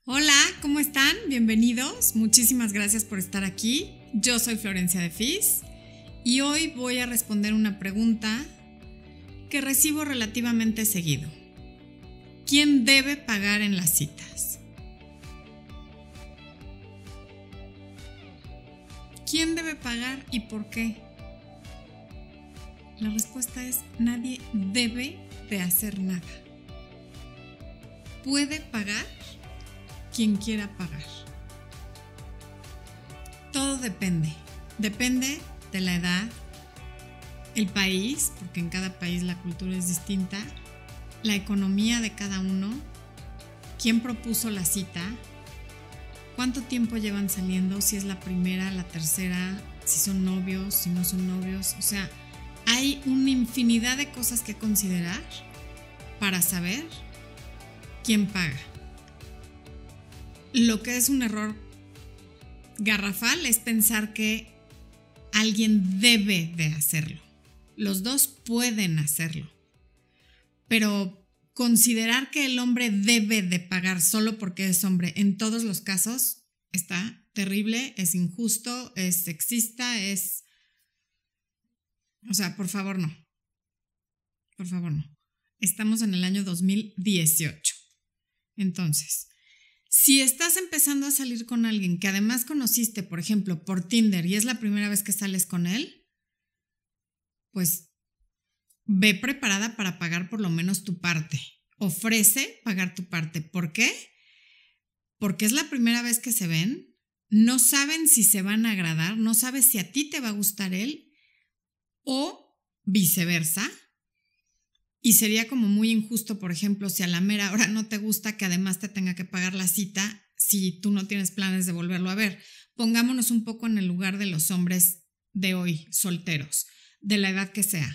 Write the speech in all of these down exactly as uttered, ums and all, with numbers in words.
Hola, ¿cómo están? Bienvenidos. Muchísimas gracias por estar aquí. Yo soy Florencia de Fis y hoy voy a responder una pregunta que recibo relativamente seguido. ¿Quién debe pagar en las citas? ¿Quién debe pagar y por qué? La respuesta es: nadie debe de hacer nada. Puede pagar quien quiera pagar. Todo depende. Depende de la edad, el país, porque en cada país la cultura es distinta, la economía de cada uno, quién propuso la cita, cuánto tiempo llevan saliendo, si es la primera, la tercera, si son novios, si no son novios. O sea, hay una infinidad de cosas que considerar para saber quién paga. Lo que es un error garrafal es pensar que alguien debe de hacerlo. Los dos pueden hacerlo. Pero considerar que el hombre debe de pagar solo porque es hombre en todos los casos está terrible, es injusto, es sexista, es... O sea, por favor no. Por favor no. Estamos en el año dos mil dieciocho. Entonces, si estás empezando a salir con alguien que además conociste, por ejemplo, por Tinder y es la primera vez que sales con él, pues ve preparada para pagar por lo menos tu parte. Ofrece pagar tu parte. ¿Por qué? Porque es la primera vez que se ven, no saben si se van a agradar, no sabes si a ti te va a gustar él o viceversa. Y sería como muy injusto, por ejemplo, si a la mera hora no te gusta que además te tenga que pagar la cita si tú no tienes planes de volverlo a ver. Pongámonos un poco en el lugar de los hombres de hoy, solteros, de la edad que sea.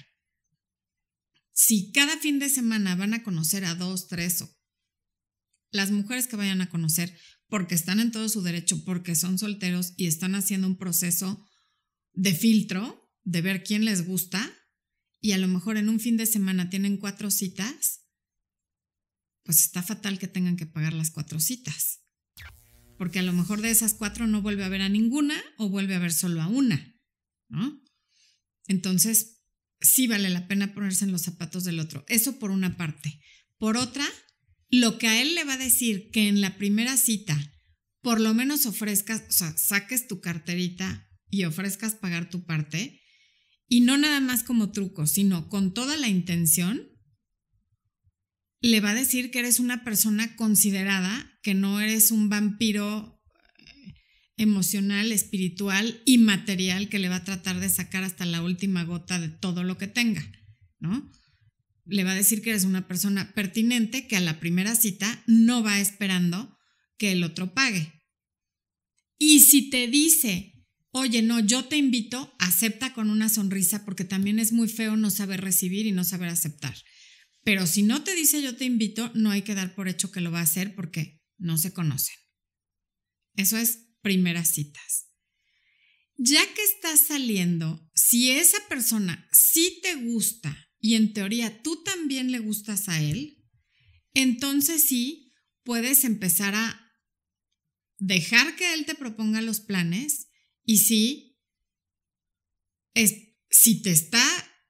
Si cada fin de semana van a conocer a dos, tres o las mujeres que vayan a conocer, porque están en todo su derecho, porque son solteros y están haciendo un proceso de filtro, de ver quién les gusta, y a lo mejor en un fin de semana tienen cuatro citas, pues está fatal que tengan que pagar las cuatro citas. Porque a lo mejor de esas cuatro no vuelve a ver a ninguna o vuelve a ver solo a una, ¿no? Entonces, sí vale la pena ponerse en los zapatos del otro. Eso por una parte. Por otra, lo que a él le va a decir que en la primera cita por lo menos ofrezcas, o sea, saques tu carterita y ofrezcas pagar tu parte. Y no nada más como truco, sino con toda la intención, le va a decir que eres una persona considerada, que no eres un vampiro emocional, espiritual y material que le va a tratar de sacar hasta la última gota de todo lo que tenga, ¿no? Le va a decir que eres una persona pertinente, que a la primera cita no va esperando que el otro pague. Y si te dice: oye, no, yo te invito, acepta con una sonrisa, porque también es muy feo no saber recibir y no saber aceptar. Pero si no te dice yo te invito, no hay que dar por hecho que lo va a hacer porque no se conocen. Eso es primeras citas. Ya que estás saliendo, si esa persona sí te gusta y en teoría tú también le gustas a él, entonces sí puedes empezar a dejar que él te proponga los planes. Y sí, es, si te está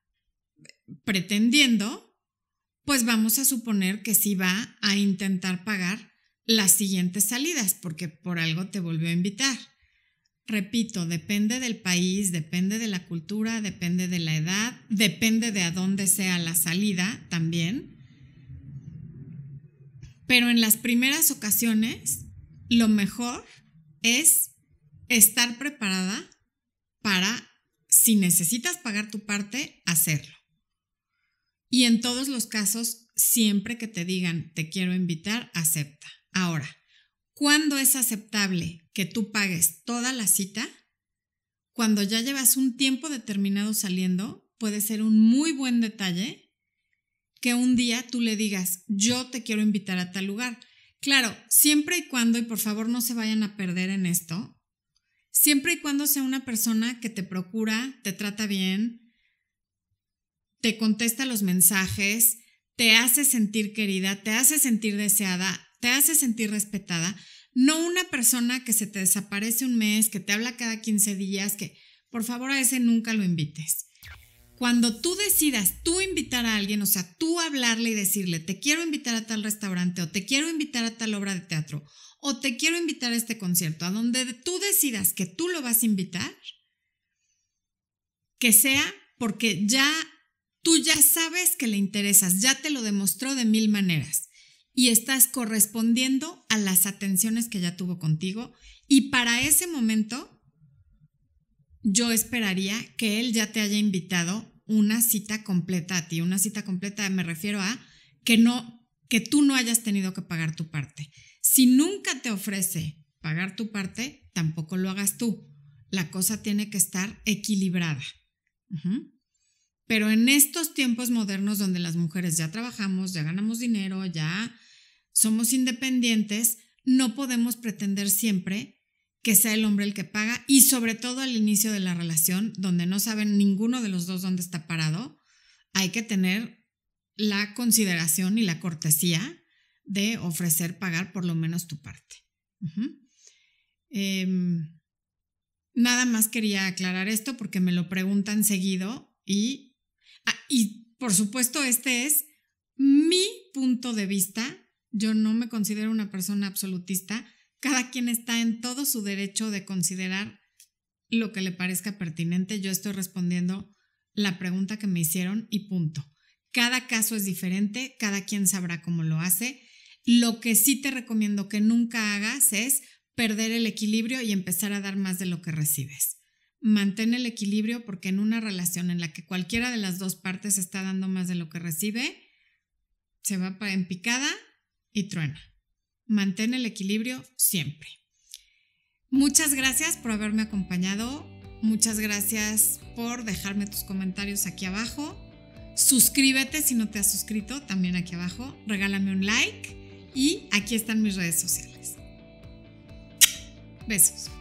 pretendiendo, pues vamos a suponer que sí va a intentar pagar las siguientes salidas, porque por algo te volvió a invitar. Repito, depende del país, depende de la cultura, depende de la edad, depende de a dónde sea la salida también. Pero en las primeras ocasiones, lo mejor es estar preparada para, si necesitas pagar tu parte, hacerlo. Y en todos los casos, siempre que te digan te quiero invitar, acepta. Ahora, ¿cuándo es aceptable que tú pagues toda la cita? Cuando ya llevas un tiempo determinado saliendo, puede ser un muy buen detalle que un día tú le digas: yo te quiero invitar a tal lugar. Claro, siempre y cuando, y por favor no se vayan a perder en esto, siempre y cuando sea una persona que te procura, te trata bien, te contesta los mensajes, te hace sentir querida, te hace sentir deseada, te hace sentir respetada, no una persona que se te desaparece un mes, que te habla cada quince días, que por favor a ese nunca lo invites. Cuando tú decidas tú invitar a alguien, o sea, tú hablarle y decirle, te quiero invitar a tal restaurante o te quiero invitar a tal obra de teatro o te quiero invitar a este concierto, a donde tú decidas que tú lo vas a invitar, que sea porque ya tú ya sabes que le interesas, ya te lo demostró de mil maneras y estás correspondiendo a las atenciones que ya tuvo contigo, y para ese momento yo esperaría que él ya te haya invitado una cita completa a ti. Una cita completa me refiero a que, no, que tú no hayas tenido que pagar tu parte. Si nunca te ofrece pagar tu parte, tampoco lo hagas tú. La cosa tiene que estar equilibrada. Uh-huh. Pero en estos tiempos modernos donde las mujeres ya trabajamos, ya ganamos dinero, ya somos independientes, no podemos pretender siempre que sea el hombre el que paga, y sobre todo al inicio de la relación, donde no saben ninguno de los dos dónde está parado, hay que tener la consideración y la cortesía de ofrecer pagar por lo menos tu parte. Uh-huh. Eh, nada más quería aclarar esto porque me lo preguntan seguido y, ah, y por supuesto este es mi punto de vista. Yo no me considero una persona absolutista. Cada quien está en todo su derecho de considerar lo que le parezca pertinente. Yo estoy respondiendo la pregunta que me hicieron y punto. Cada caso es diferente, cada quien sabrá cómo lo hace. Lo que sí te recomiendo que nunca hagas es perder el equilibrio y empezar a dar más de lo que recibes. Mantén el equilibrio, porque en una relación en la que cualquiera de las dos partes está dando más de lo que recibe, se va en picada y truena. Mantén el equilibrio siempre. Muchas gracias por haberme acompañado. Muchas gracias por dejarme tus comentarios aquí abajo. Suscríbete si no te has suscrito, también aquí abajo. Regálame un like y aquí están mis redes sociales. Besos.